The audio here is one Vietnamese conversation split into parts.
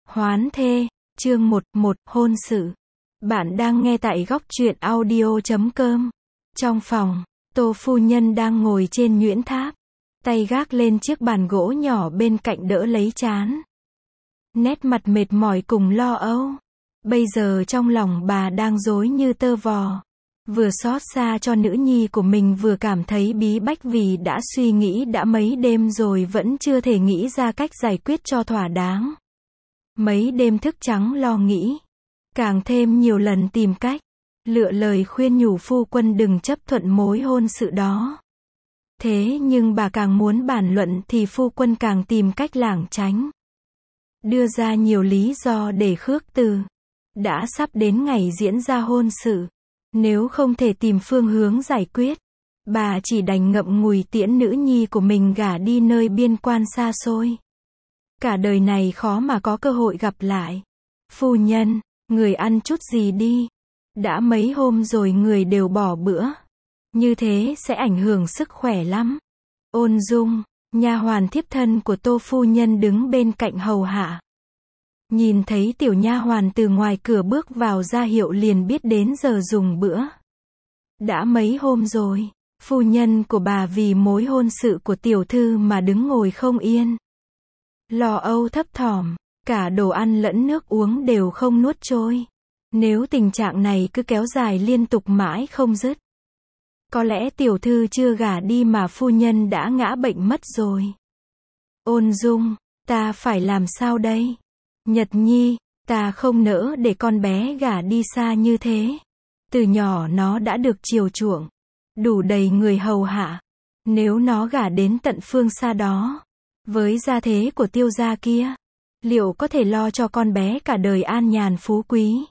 Hoán thê, chương 1, hôn sự. Bạn đang nghe tại góc truyện audio.com. Trong phòng, Tô phu nhân đang ngồi trên nhuyễn tháp, tay gác lên chiếc bàn gỗ nhỏ bên cạnh đỡ lấy trán. Nét mặt mệt mỏi cùng lo âu. Bây giờ trong lòng bà đang rối như tơ vò. Vừa xót xa cho nữ nhi của mình vừa cảm thấy bí bách vì đã suy nghĩ đã mấy đêm rồi vẫn chưa thể nghĩ ra cách giải quyết cho thỏa đáng. Mấy đêm thức trắng lo nghĩ. Càng thêm nhiều lần tìm cách. Lựa lời khuyên nhủ phu quân đừng chấp thuận mối hôn sự đó. Thế nhưng bà càng muốn bàn luận thì phu quân càng tìm cách lảng tránh. Đưa ra nhiều lý do để khước từ. Đã sắp đến ngày diễn ra hôn sự. Nếu không thể tìm phương hướng giải quyết, bà chỉ đành ngậm ngùi tiễn nữ nhi của mình gả đi nơi biên quan xa xôi. Cả đời này khó mà có cơ hội gặp lại. Phu nhân, người ăn chút gì đi. Đã mấy hôm rồi người đều bỏ bữa. Như thế sẽ ảnh hưởng sức khỏe lắm. Ôn Dung, nha hoàn thiếp thân của Tô phu nhân đứng bên cạnh hầu hạ. Nhìn thấy tiểu nha hoàn từ ngoài cửa bước vào ra hiệu liền biết đến giờ dùng bữa. Đã mấy hôm rồi, phu nhân của bà vì mối hôn sự của tiểu thư mà đứng ngồi không yên. Lo âu thấp thỏm, cả đồ ăn lẫn nước uống đều không nuốt trôi. Nếu tình trạng này cứ kéo dài liên tục mãi không dứt, có lẽ tiểu thư chưa gả đi mà phu nhân đã ngã bệnh mất rồi. Ôn Dung, ta phải làm sao đây? Nhật Nhi, ta không nỡ để con bé gả đi xa như thế. Từ nhỏ nó đã được chiều chuộng, đủ đầy người hầu hạ. Nếu nó gả đến tận phương xa đó, với gia thế của Tiêu gia kia, liệu có thể lo cho con bé cả đời an nhàn phú quý?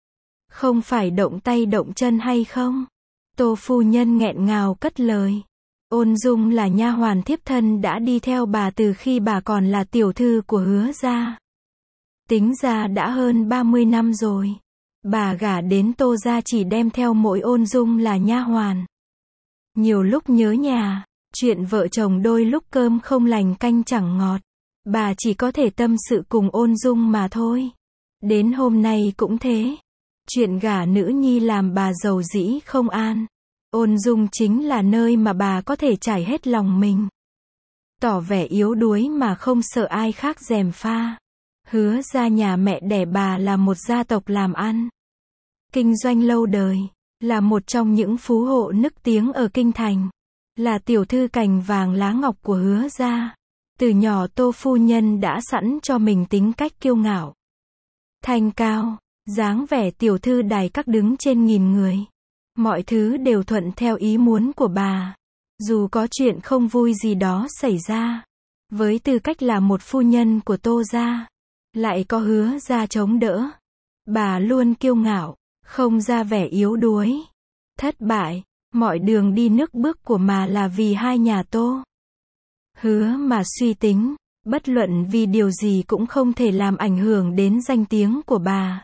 Không phải động tay động chân hay không? Tô phu nhân nghẹn ngào cất lời. Ôn Dung là nha hoàn thiếp thân đã đi theo bà từ khi bà còn là tiểu thư của Hứa gia. Tính ra đã hơn 30 năm rồi. Bà gả đến Tô gia chỉ đem theo mỗi Ôn Dung là nha hoàn. Nhiều lúc nhớ nhà, chuyện vợ chồng đôi lúc cơm không lành canh chẳng ngọt. Bà chỉ có thể tâm sự cùng Ôn Dung mà thôi. Đến hôm nay cũng thế. Chuyện gả nữ nhi làm bà giàu dĩ không an. Ôn Dung chính là nơi mà bà có thể trải hết lòng mình. Tỏ vẻ yếu đuối mà không sợ ai khác gièm pha. Hứa gia nhà mẹ đẻ bà là một gia tộc làm ăn, kinh doanh lâu đời, là một trong những phú hộ nức tiếng ở kinh thành, là tiểu thư cành vàng lá ngọc của Hứa gia. Từ nhỏ Tô phu nhân đã sẵn cho mình tính cách kiêu ngạo, thanh cao, dáng vẻ tiểu thư đài các đứng trên nghìn người. Mọi thứ đều thuận theo ý muốn của bà. Dù có chuyện không vui gì đó xảy ra, với tư cách là một phu nhân của Tô gia, lại có Hứa gia chống đỡ, bà luôn kiêu ngạo, không ra vẻ yếu đuối. Thất bại, mọi đường đi nước bước của mà là vì hai nhà Tô Hứa mà suy tính, bất luận vì điều gì cũng không thể làm ảnh hưởng đến danh tiếng của bà.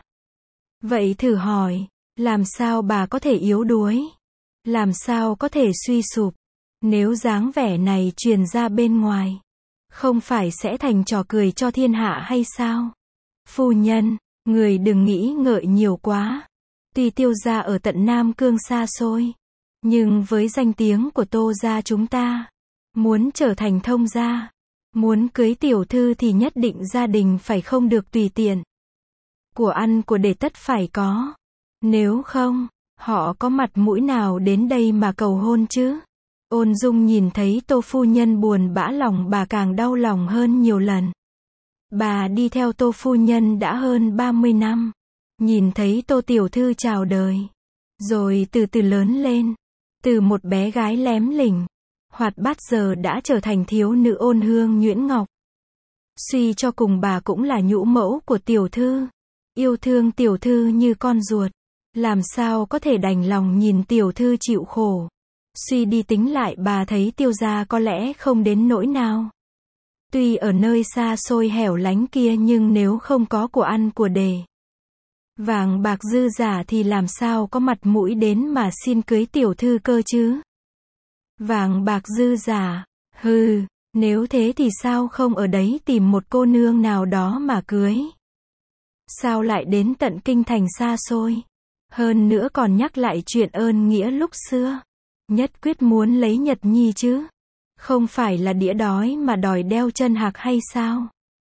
Vậy thử hỏi, làm sao bà có thể yếu đuối? Làm sao có thể suy sụp? Nếu dáng vẻ này truyền ra bên ngoài, không phải sẽ thành trò cười cho thiên hạ hay sao? Phu nhân, người đừng nghĩ ngợi nhiều quá. Tuy Tiêu gia ở tận Nam Cương xa xôi, nhưng với danh tiếng của Tô gia chúng ta, muốn trở thành thông gia, muốn cưới tiểu thư thì nhất định gia đình phải không được tùy tiện. Của ăn của để tất phải có. Nếu không, họ có mặt mũi nào đến đây mà cầu hôn chứ? Ôn Dung nhìn thấy Tô phu nhân buồn bã lòng bà càng đau lòng hơn nhiều lần. Bà đi theo Tô phu nhân đã hơn 30 năm. Nhìn thấy Tô tiểu thư chào đời, rồi từ từ lớn lên, từ một bé gái lém lỉnh, hoạt bát giờ đã trở thành thiếu nữ ôn hương nhuyễn ngọc. Suy cho cùng bà cũng là nhũ mẫu của tiểu thư, yêu thương tiểu thư như con ruột, làm sao có thể đành lòng nhìn tiểu thư chịu khổ. Suy đi tính lại bà thấy Tiêu gia có lẽ không đến nỗi nào. Tuy ở nơi xa xôi hẻo lánh kia nhưng nếu không có của ăn của để vàng bạc dư giả thì làm sao có mặt mũi đến mà xin cưới tiểu thư cơ chứ? Vàng bạc dư giả, hừ, nếu thế thì sao không ở đấy tìm một cô nương nào đó mà cưới? Sao lại đến tận kinh thành xa xôi? Hơn nữa còn nhắc lại chuyện ơn nghĩa lúc xưa. Nhất quyết muốn lấy Nhật Nhi chứ? Không phải là đĩa đói mà đòi đeo chân hạc hay sao?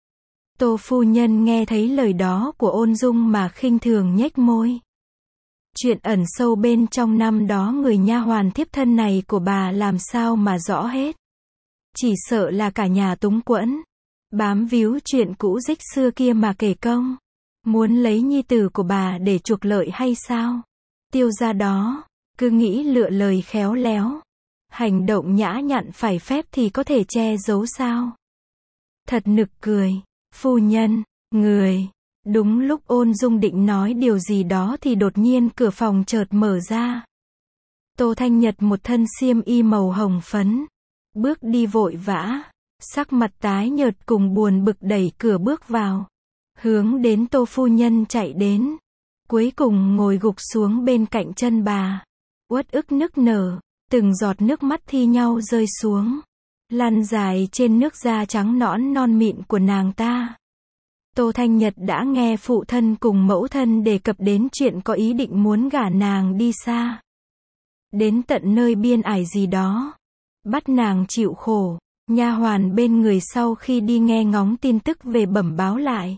Tô phu nhân nghe thấy lời đó của Ôn Dung mà khinh thường nhếch môi. Chuyện ẩn sâu bên trong năm đó người nha hoàn thiếp thân này của bà làm sao mà rõ hết. Chỉ sợ là cả nhà túng quẫn, bám víu chuyện cũ rích xưa kia mà kể công. Muốn lấy nhi tử của bà để chuộc lợi hay sao? Tiêu gia đó, cứ nghĩ lựa lời khéo léo. Hành động nhã nhặn phải phép thì có thể che giấu sao? Thật nực cười. Phu nhân, người. Đúng lúc Ôn Dung định nói điều gì đó thì đột nhiên cửa phòng chợt mở ra. Tô Thanh Nhật một thân xiêm y màu hồng phấn. Bước đi vội vã. Sắc mặt tái nhợt cùng buồn bực đẩy cửa bước vào. Hướng đến Tô phu nhân chạy đến. Cuối cùng ngồi gục xuống bên cạnh chân bà. Uất ức nức nở. Từng giọt nước mắt thi nhau rơi xuống. Lăn dài trên nước da trắng nõn non mịn của nàng ta. Tô Thanh Nhật đã nghe phụ thân cùng mẫu thân đề cập đến chuyện có ý định muốn gả nàng đi xa. Đến tận nơi biên ải gì đó. Bắt nàng chịu khổ. Nha hoàn bên người sau khi đi nghe ngóng tin tức về bẩm báo lại.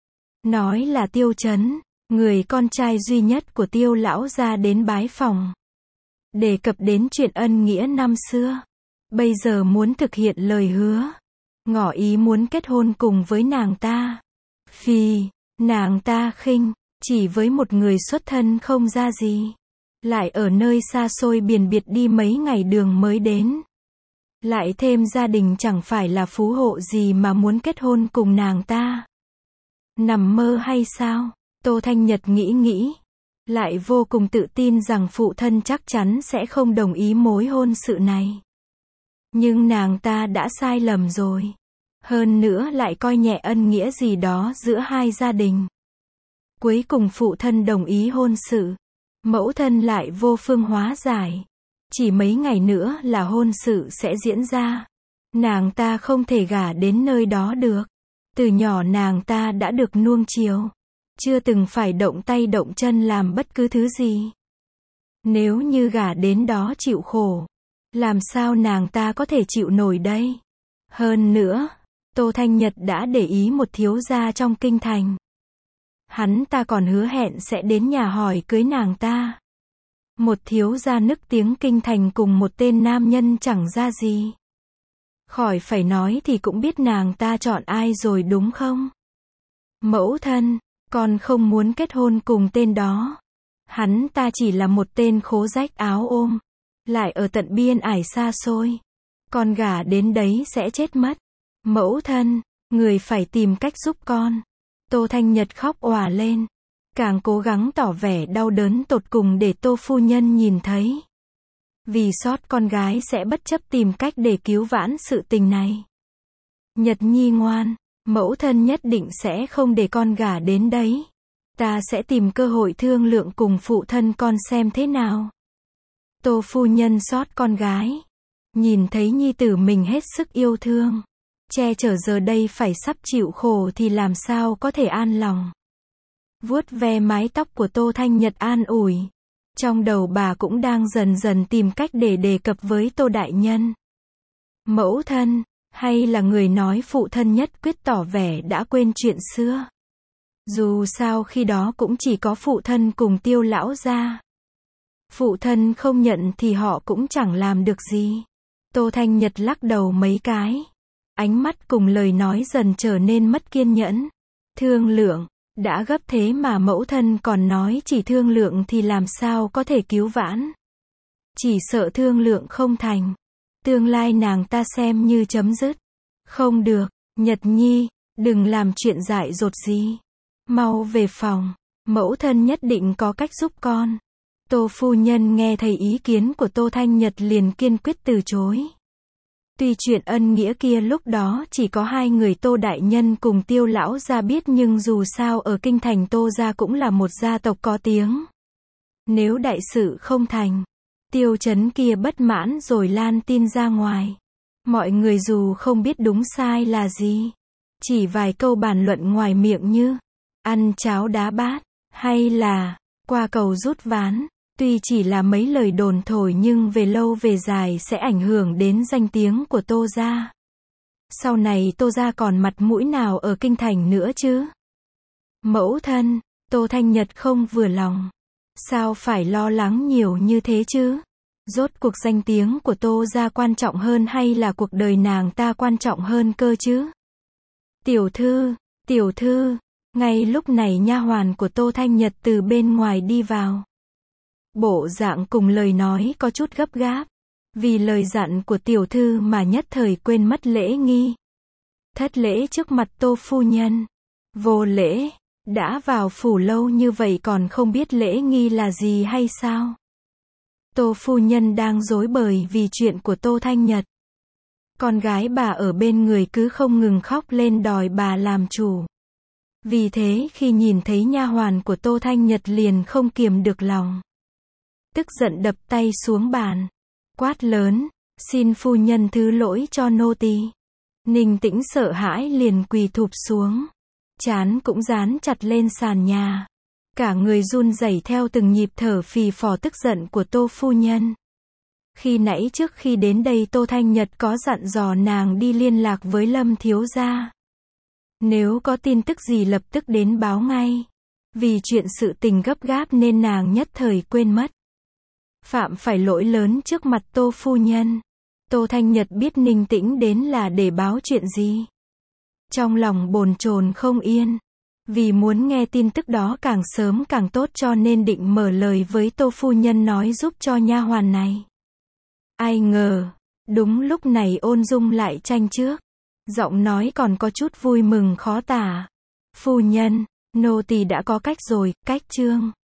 Nói là Tiêu Chấn, người con trai duy nhất của Tiêu lão gia đến bái phòng. Đề cập đến chuyện ân nghĩa năm xưa. Bây giờ muốn thực hiện lời hứa. Ngỏ ý muốn kết hôn cùng với nàng ta. Phì, nàng ta khinh, chỉ với một người xuất thân không ra gì. Lại ở nơi xa xôi biển biệt đi mấy ngày đường mới đến. Lại thêm gia đình chẳng phải là phú hộ gì mà muốn kết hôn cùng nàng ta. Nằm mơ hay sao? Tô Thanh Nhật nghĩ. Lại vô cùng tự tin rằng phụ thân chắc chắn sẽ không đồng ý mối hôn sự này. Nhưng nàng ta đã sai lầm rồi. Hơn nữa lại coi nhẹ ân nghĩa gì đó giữa hai gia đình. Cuối cùng phụ thân đồng ý hôn sự. Mẫu thân lại vô phương hóa giải. Chỉ mấy ngày nữa là hôn sự sẽ diễn ra. Nàng ta không thể gả đến nơi đó được. Từ nhỏ nàng ta đã được nuông chiều. Chưa từng phải động tay động chân làm bất cứ thứ gì. Nếu như gả đến đó chịu khổ, làm sao nàng ta có thể chịu nổi đây? Hơn nữa, Tô Thanh Nhật đã để ý một thiếu gia trong kinh thành. Hắn ta còn hứa hẹn sẽ đến nhà hỏi cưới nàng ta. Một thiếu gia nức tiếng kinh thành cùng một tên nam nhân chẳng ra gì. Khỏi phải nói thì cũng biết nàng ta chọn ai rồi đúng không? Mẫu thân, con không muốn kết hôn cùng tên đó. Hắn ta chỉ là một tên khố rách áo ôm. Lại ở tận biên ải xa xôi. Con gả đến đấy sẽ chết mất. Mẫu thân, người phải tìm cách giúp con. Tô Thanh Nhật khóc òa lên. Càng cố gắng tỏ vẻ đau đớn tột cùng để Tô phu nhân nhìn thấy. Vì sót con gái sẽ bất chấp tìm cách để cứu vãn sự tình này. Nhật Nhi ngoan, mẫu thân nhất định sẽ không để con gả đến đấy. Ta sẽ tìm cơ hội thương lượng cùng phụ thân con xem thế nào. Tô phu nhân sót con gái. Nhìn thấy nhi tử mình hết sức yêu thương. Che chở giờ đây phải sắp chịu khổ thì làm sao có thể an lòng. Vuốt ve mái tóc của Tô Thanh Nhật an ủi. Trong đầu bà cũng đang dần dần tìm cách để đề cập với Tô đại nhân. Mẫu thân, hay là người nói phụ thân nhất quyết tỏ vẻ đã quên chuyện xưa. Dù sao khi đó cũng chỉ có phụ thân cùng Tiêu lão gia. Phụ thân không nhận thì họ cũng chẳng làm được gì. Tô Thanh Nhật lắc đầu mấy cái. Ánh mắt cùng lời nói dần trở nên mất kiên nhẫn. Thương lượng, đã gấp thế mà mẫu thân còn nói chỉ thương lượng thì làm sao có thể cứu vãn. Chỉ sợ thương lượng không thành. Tương lai nàng ta xem như chấm dứt. Không được, Nhật Nhi, đừng làm chuyện dại dột gì. Mau về phòng, mẫu thân nhất định có cách giúp con. Tô phu nhân nghe thấy ý kiến của Tô Thanh Nhật liền kiên quyết từ chối. Tuy chuyện ân nghĩa kia lúc đó chỉ có hai người Tô đại nhân cùng Tiêu lão gia biết nhưng dù sao ở kinh thành Tô gia cũng là một gia tộc có tiếng. Nếu đại sự không thành, Tiêu Chấn kia bất mãn rồi lan tin ra ngoài. Mọi người dù không biết đúng sai là gì, chỉ vài câu bàn luận ngoài miệng như ăn cháo đá bát, hay là qua cầu rút ván. Tuy chỉ là mấy lời đồn thổi nhưng về lâu về dài sẽ ảnh hưởng đến danh tiếng của Tô gia. Sau này Tô gia còn mặt mũi nào ở kinh thành nữa chứ? Mẫu thân, Tô Thanh Nhật không vừa lòng. Sao phải lo lắng nhiều như thế chứ? Rốt cuộc danh tiếng của Tô gia quan trọng hơn hay là cuộc đời nàng ta quan trọng hơn cơ chứ? Tiểu thư, ngay lúc này nha hoàn của Tô Thanh Nhật từ bên ngoài đi vào. Bộ dạng cùng lời nói có chút gấp gáp. Vì lời dặn của tiểu thư mà nhất thời quên mất lễ nghi. Thất lễ trước mặt Tô phu nhân. Vô lễ, đã vào phủ lâu như vậy còn không biết lễ nghi là gì hay sao? Tô phu nhân đang rối bời vì chuyện của Tô Thanh Nhật. Con gái bà ở bên người cứ không ngừng khóc lên đòi bà làm chủ. Vì thế khi nhìn thấy nha hoàn của Tô Thanh Nhật liền không kiềm được lòng. Tức giận đập tay xuống bàn. Quát lớn, xin phu nhân thứ lỗi cho nô tỳ. Ninh Tĩnh sợ hãi liền quỳ thụp xuống. Trán cũng dán chặt lên sàn nhà. Cả người run rẩy theo từng nhịp thở phì phò tức giận của Tô phu nhân. Khi nãy trước khi đến đây Tô Thanh Nhật có dặn dò nàng đi liên lạc với Lâm thiếu gia. Nếu có tin tức gì lập tức đến báo ngay. Vì chuyện sự tình gấp gáp nên nàng nhất thời quên mất. Phạm phải lỗi lớn trước mặt Tô phu nhân. Tô Thanh Nhật biết Ninh Tĩnh đến là để báo chuyện gì. Trong lòng bồn chồn không yên. Vì muốn nghe tin tức đó càng sớm càng tốt cho nên định mở lời với Tô phu nhân nói giúp cho nha hoàn này. Ai ngờ, đúng lúc này Ôn Dung lại tranh trước. Giọng nói còn có chút vui mừng khó tả. Phu nhân, nô tỳ đã có cách rồi, cách chương.